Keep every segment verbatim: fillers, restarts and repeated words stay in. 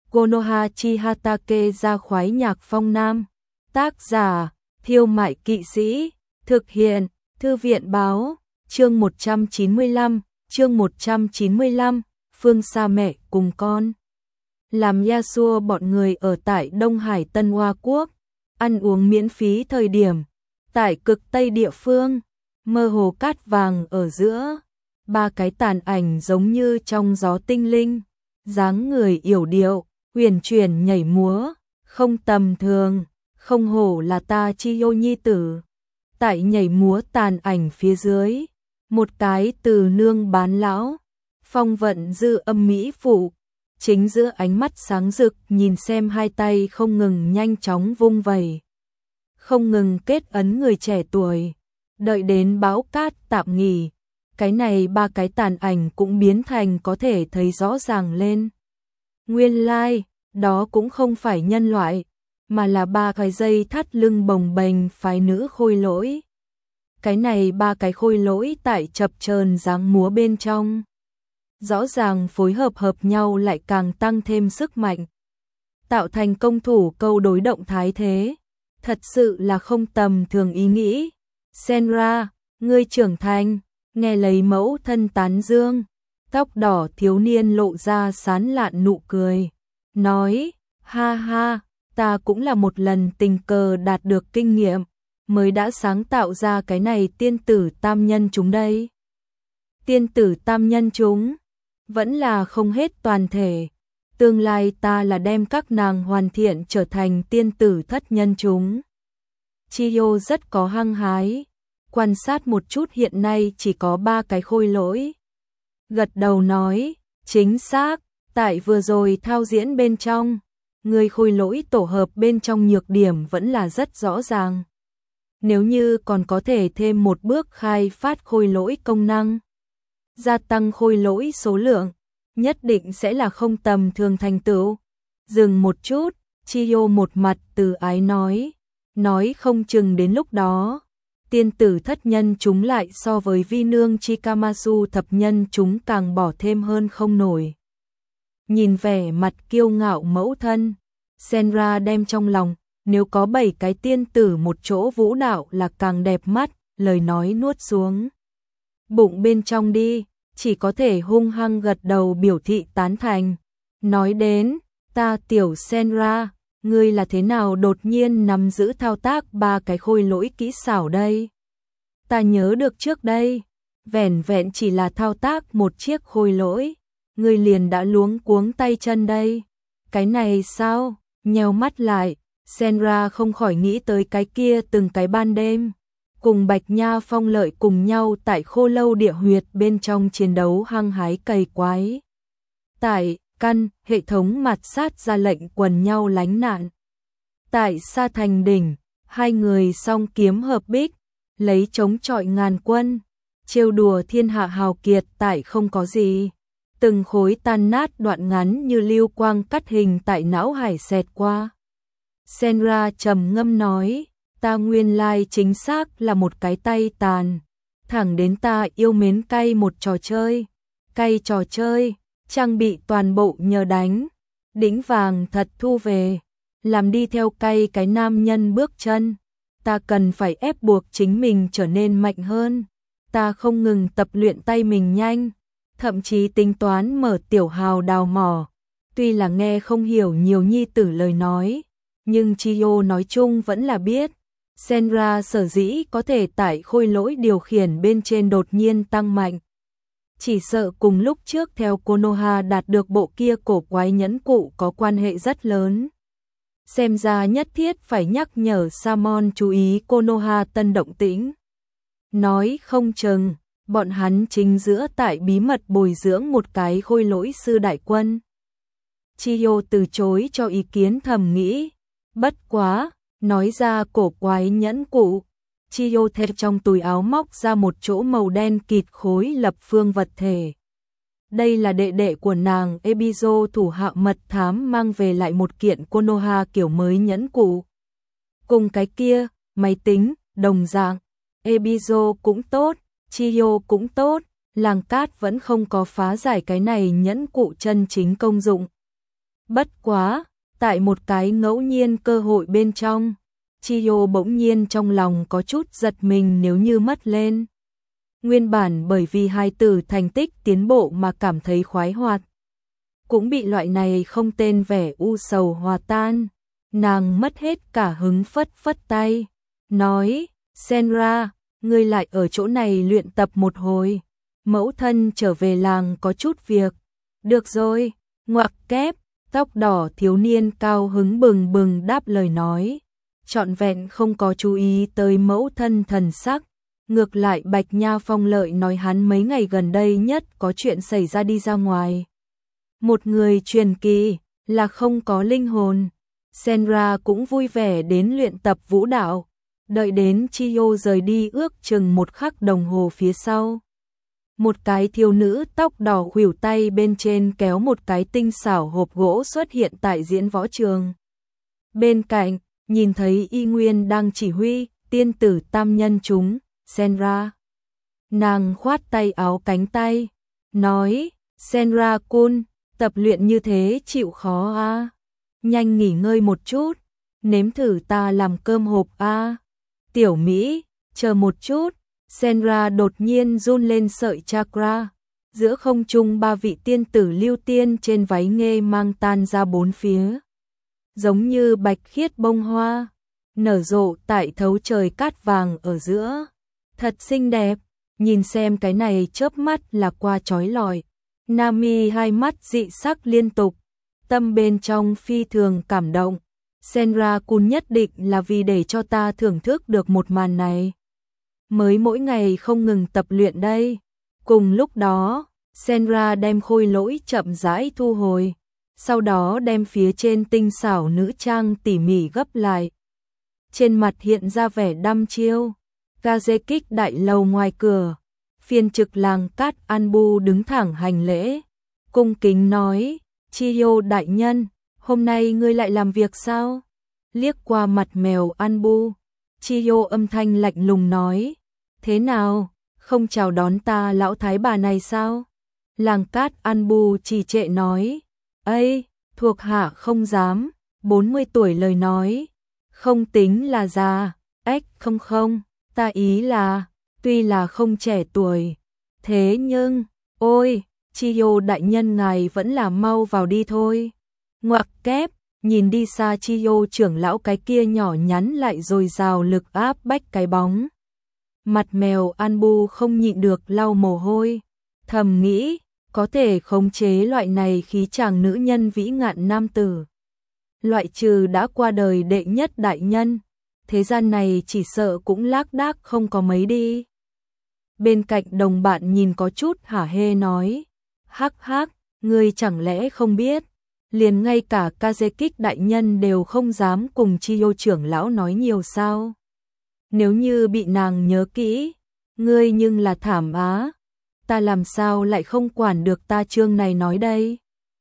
Konoha Chihatake ra khoái nhạc phong nam. Tác giả, Thiêu Mại Kỵ Sĩ. Thực hiện, Thư viện báo. Chương một trăm chín mươi lăm, chương một trăm chín mươi lăm, phương xa mẹ cùng con. Làm Yasuo bọn người ở tại Đông Hải Tân Hoa Quốc, ăn uống miễn phí thời điểm. Tại cực Tây địa phương, mơ hồ cát vàng ở giữa, ba cái tàn ảnh giống như trong gió tinh linh, dáng người yểu điệu, huyền chuyển nhảy múa, không tầm thường, không hổ là ta Chiyo nhi tử. Tại nhảy múa tàn ảnh phía dưới, một cái từ nương bán lão, phong vận dư âm mỹ phụ, chính giữa ánh mắt sáng rực nhìn xem hai tay không ngừng nhanh chóng vung vẩy, không ngừng kết ấn người trẻ tuổi. Đợi đến bão cát tạm nghỉ, cái này ba cái tàn ảnh cũng biến thành có thể thấy rõ ràng lên. Nguyên lai, like, đó cũng không phải nhân loại, mà là ba cái dây thắt lưng bồng bềnh phái nữ khôi lỗi. Cái này ba cái khôi lỗi tại chập chờn dáng múa bên trong, rõ ràng phối hợp hợp nhau lại càng tăng thêm sức mạnh, tạo thành công thủ câu đối động thái thế. Thật sự là không tầm thường ý nghĩ. Senra, ngươi trưởng thành. Nghe lấy mẫu thân tán dương, tóc đỏ thiếu niên lộ ra sán lạn nụ cười, nói, ha ha, ta cũng là một lần tình cờ đạt được kinh nghiệm, mới đã sáng tạo ra cái này tiên tử tam nhân chúng đây. Tiên tử tam nhân chúng, vẫn là không hết toàn thể, tương lai ta là đem các nàng hoàn thiện trở thành tiên tử thất nhân chúng. Chiyo rất có hăng hái, quan sát một chút hiện nay chỉ có ba cái khôi lỗi. Gật đầu nói, chính xác, tại vừa rồi thao diễn bên trong, người khôi lỗi tổ hợp bên trong nhược điểm vẫn là rất rõ ràng. Nếu như còn có thể thêm một bước khai phát khôi lỗi công năng, gia tăng khôi lỗi số lượng, nhất định sẽ là không tầm thường thành tựu. Dừng một chút, Chiyo một mặt từ ái nói, nói không chừng đến lúc đó, tiên tử thất nhân chúng lại so với vi nương Chikamasu thập nhân chúng càng bỏ thêm hơn không nổi. Nhìn vẻ mặt kiêu ngạo mẫu thân, Senra đem trong lòng, nếu có bảy cái tiên tử một chỗ vũ đạo là càng đẹp mắt, lời nói nuốt xuống bụng bên trong đi, chỉ có thể hung hăng gật đầu biểu thị tán thành. Nói đến, ta tiểu Senra, ngươi là thế nào đột nhiên nắm giữ thao tác ba cái khôi lỗi kỹ xảo đây? Ta nhớ được trước đây, vẻn vẹn chỉ là thao tác một chiếc khôi lỗi, ngươi liền đã luống cuống tay chân đây. Cái này sao? Nheo mắt lại, Senra không khỏi nghĩ tới cái kia từng cái ban đêm, cùng Bạch Nha Phong Lợi cùng nhau tại khô lâu địa huyệt bên trong chiến đấu hăng hái cày quái. Tại căn, hệ thống mạt sát ra lệnh quần nhau lánh nạn. Tại Sa Thành Đỉnh, hai người song kiếm hợp bích, lấy chống chọi ngàn quân, trêu đùa thiên hạ hào kiệt tại không có gì. Từng khối tan nát đoạn ngắn như lưu quang cắt hình tại não hải xẹt qua. Senra trầm ngâm nói, ta nguyên lai chính xác là một cái tay tàn, thẳng đến ta yêu mến cay một trò chơi, cay trò chơi, trang bị toàn bộ nhờ đánh, đĩnh vàng thật thu về, làm đi theo cay cái nam nhân bước chân, ta cần phải ép buộc chính mình trở nên mạnh hơn, ta không ngừng tập luyện tay mình nhanh, thậm chí tính toán mở tiểu hào đào mỏ, tuy là nghe không hiểu nhiều nhi tử lời nói, nhưng Chiyo nói chung vẫn là biết. Senra sở dĩ có thể tại khôi lỗi điều khiển bên trên đột nhiên tăng mạnh. Chỉ sợ cùng lúc trước theo Konoha đạt được bộ kia cổ quái nhẫn cụ có quan hệ rất lớn. Xem ra nhất thiết phải nhắc nhở Samon chú ý Konoha tân động tĩnh. Nói không chừng, bọn hắn chính giữa tại bí mật bồi dưỡng một cái khôi lỗi sư đại quân. Chiyo từ chối cho ý kiến thầm nghĩ, bất quá. Nói ra cổ quái nhẫn cụ, Chiyo thét trong túi áo móc ra một chỗ màu đen kịt khối lập phương vật thể. Đây là đệ đệ của nàng Ebizo thủ hạ mật thám mang về lại một kiện Konoha kiểu mới nhẫn cụ. Cùng cái kia, máy tính, đồng dạng, Ebizo cũng tốt, Chiyo cũng tốt, làng cát vẫn không có phá giải cái này nhẫn cụ chân chính công dụng. Bất quá, tại một cái ngẫu nhiên cơ hội bên trong, Chiyo bỗng nhiên trong lòng có chút giật mình nếu như mất lên. Nguyên bản bởi vì hai tử thành tích tiến bộ mà cảm thấy khoái hoạt, cũng bị loại này không tên vẻ u sầu hòa tan. Nàng mất hết cả hứng, phất phất tay, nói, Senra, ngươi lại ở chỗ này luyện tập một hồi. Mẫu thân trở về làng có chút việc. Được rồi, ngoặc kép, tóc đỏ thiếu niên cao hứng bừng bừng đáp lời nói. Trọn vẹn không có chú ý tới mẫu thân thần sắc. Ngược lại Bạch Nha Phong lợi nói hắn mấy ngày gần đây nhất có chuyện xảy ra đi ra ngoài. Một người truyền kỳ, là không có linh hồn. Senra cũng vui vẻ đến luyện tập vũ đạo. Đợi đến Chiyo rời đi ước chừng một khắc đồng hồ phía sau. Một cái thiếu nữ tóc đỏ khuỷu tay bên trên kéo một cái tinh xảo hộp gỗ xuất hiện tại diễn võ trường. Bên cạnh, nhìn thấy Y Nguyên đang chỉ huy, tiên tử tam nhân chúng, Senra. Nàng khoát tay áo cánh tay, nói, Senra-kun, tập luyện như thế chịu khó à? Nhanh nghỉ ngơi một chút, nếm thử ta làm cơm hộp à? Tiểu Mỹ, chờ một chút. Senra đột nhiên run lên sợi chakra, giữa không trung ba vị tiên tử lưu tiên trên váy nghê mang tan ra bốn phía. Giống như bạch khiết bông hoa, nở rộ tại thấu trời cát vàng ở giữa. Thật xinh đẹp, nhìn xem cái này chớp mắt là qua chói lọi. Nami hai mắt dị sắc liên tục, tâm bên trong phi thường cảm động. Senra-kun nhất định là vì để cho ta thưởng thức được một màn này. Mới mỗi ngày không ngừng tập luyện đây. Cùng lúc đó, Senra đem khôi lỗi chậm rãi thu hồi, sau đó đem phía trên tinh xảo nữ trang tỉ mỉ gấp lại. Trên mặt hiện ra vẻ đăm chiêu. Kazekik đại lầu ngoài cửa, phiên trực làng Cát Anbu đứng thẳng hành lễ, cung kính nói, Chiyo đại nhân, hôm nay ngươi lại làm việc sao? Liếc qua mặt mèo Anbu, Chiyo âm thanh lạnh lùng nói, thế nào, không chào đón ta lão thái bà này sao? Làng Cát Anbu trì trệ nói, ây, thuộc hạ không dám, bốn mươi tuổi lời nói, không tính là già, ếch không không, ta ý là, tuy là không trẻ tuổi, thế nhưng, ôi, Chiyo đại nhân ngài vẫn là mau vào đi thôi. Ngoặc kép, nhìn đi xa Chiyo trưởng lão cái kia nhỏ nhắn lại rồi rào lực áp bách cái bóng. Mặt mèo Anbu không nhịn được lau mồ hôi, thầm nghĩ, có thể khống chế loại này khí chàng nữ nhân vĩ ngạn nam tử. Loại trừ đã qua đời đệ nhất đại nhân, thế gian này chỉ sợ cũng lác đác không có mấy đi. Bên cạnh đồng bạn nhìn có chút hả hê nói, hắc hắc, ngươi chẳng lẽ không biết, liền ngay cả Kazekik đại nhân đều không dám cùng Chiyo trưởng lão nói nhiều sao? Nếu như bị nàng nhớ kỹ, ngươi nhưng là thảm á, ta làm sao lại không quản được ta chương này nói đây?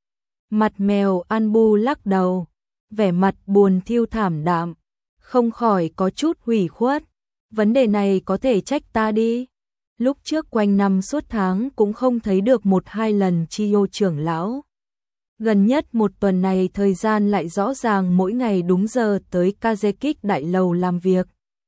Mặt mèo Anbu lắc đầu, vẻ mặt buồn thiêu thảm đạm, không khỏi có chút hủy khuất, vấn đề này có thể trách ta đi. Lúc trước quanh năm suốt tháng cũng không thấy được một hai lần Chiyo trưởng lão. Gần nhất một tuần này thời gian lại rõ ràng mỗi ngày đúng giờ tới Kazekik đại lầu làm việc.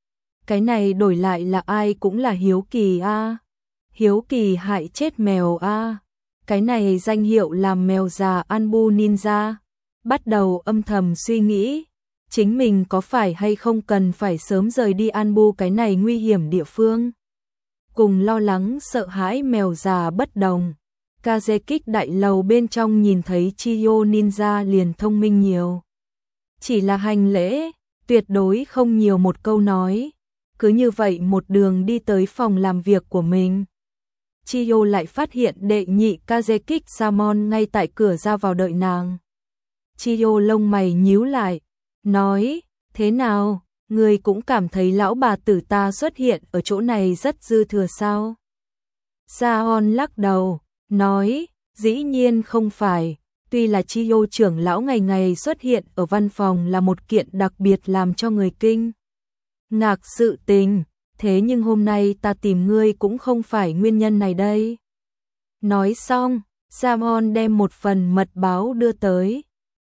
Cái này đổi lại là ai cũng là hiếu kỳ a, à. Hiếu kỳ hại chết mèo a. À. Cái này danh hiệu làm mèo già Anbu Ninja. Bắt đầu âm thầm suy nghĩ, chính mình có phải hay không cần phải sớm rời đi Anbu cái này nguy hiểm địa phương. Cùng lo lắng sợ hãi mèo già bất đồng, Kazekik đại lầu bên trong nhìn thấy Chiyo Ninja liền thông minh nhiều. Chỉ là hành lễ, tuyệt đối không nhiều một câu nói, cứ như vậy một đường đi tới phòng làm việc của mình. Chiyo lại phát hiện đệ nhị Kazekik Samon ngay tại cửa ra vào đợi nàng. Chiyo lông mày nhíu lại, nói, thế nào, người cũng cảm thấy lão bà tử ta xuất hiện ở chỗ này rất dư thừa sao? Saon lắc đầu, nói, dĩ nhiên không phải, tuy là Chiyo trưởng lão ngày ngày xuất hiện ở văn phòng là một kiện đặc biệt làm cho người kinh ngạc sự tình, thế nhưng hôm nay ta tìm ngươi cũng không phải nguyên nhân này đây. Nói xong, Samon đem một phần mật báo đưa tới,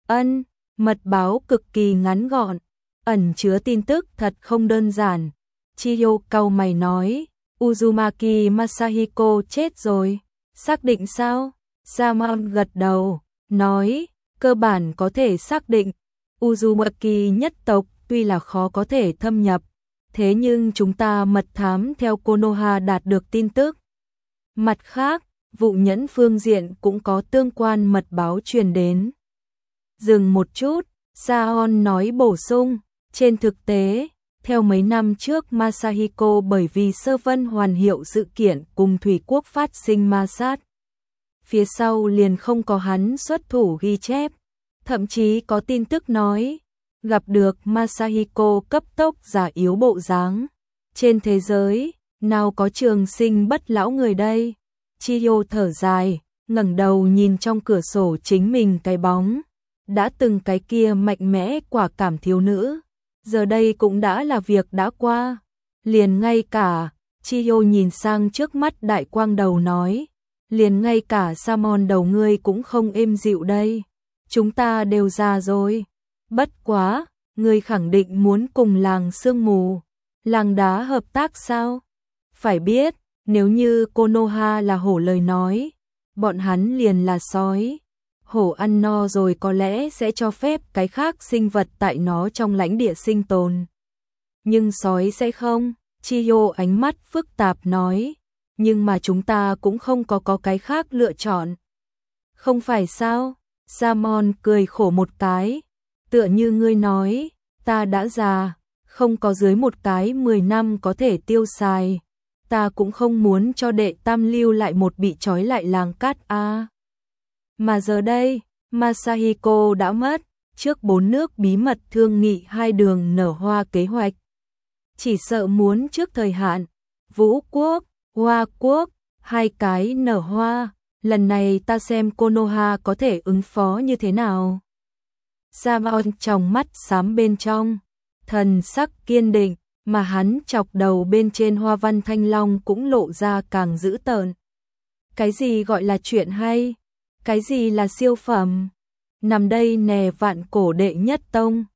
Ân, mật báo cực kỳ ngắn gọn, ẩn chứa tin tức thật không đơn giản. Chiyo cau mày nói, Uzumaki Masahiko chết rồi, xác định sao? Samon gật đầu, nói, cơ bản có thể xác định, Uzumaki nhất tộc tuy là khó có thể thâm nhập, thế nhưng chúng ta mật thám theo Konoha đạt được tin tức. Mặt khác, vụ nhẫn phương diện cũng có tương quan mật báo truyền đến. Dừng một chút, Saon nói bổ sung, trên thực tế, theo mấy năm trước Masahiko bởi vì sơ vân hoàn hiệu sự kiện cùng Thủy Quốc phát sinh ma sát. Phía sau liền không có hắn xuất thủ ghi chép, thậm chí có tin tức nói, gặp được Masahiko cấp tốc già yếu bộ dáng. Trên thế giới, nào có trường sinh bất lão người đây? Chiyo thở dài, ngẩng đầu nhìn trong cửa sổ chính mình cái bóng. Đã từng cái kia mạnh mẽ quả cảm thiếu nữ, giờ đây cũng đã là việc đã qua. Liền ngay cả, Chiyo nhìn sang trước mắt đại quang đầu nói, liền ngay cả Samon đầu ngươi cũng không êm dịu đây. Chúng ta đều già rồi. Bất quá, ngươi khẳng định muốn cùng làng sương mù, làng đá hợp tác sao? Phải biết, nếu như Konoha là hổ lời nói, bọn hắn liền là sói. Hổ ăn no rồi có lẽ sẽ cho phép cái khác sinh vật tại nó trong lãnh địa sinh tồn. Nhưng sói sẽ không, Chiyo ánh mắt phức tạp nói, nhưng mà chúng ta cũng không có có cái khác lựa chọn. Không phải sao? Samon cười khổ một cái, tựa như ngươi nói, ta đã già, không có dưới một cái mười năm có thể tiêu xài. Ta cũng không muốn cho đệ tam lưu lại một bị trói lại làng cát a. Mà giờ đây, Masahiko đã mất, trước bốn nước bí mật thương nghị hai đường nở hoa kế hoạch. Chỉ sợ muốn trước thời hạn, Vũ Quốc, Hoa Quốc, hai cái nở hoa, lần này ta xem Konoha có thể ứng phó như thế nào. Samon trong mắt xám bên trong, thần sắc kiên định, mà hắn chọc đầu bên trên hoa văn thanh long cũng lộ ra càng dữ tợn. Cái gì gọi là chuyện hay? Cái gì là siêu phẩm? Nằm đây nè vạn cổ đệ nhất tông,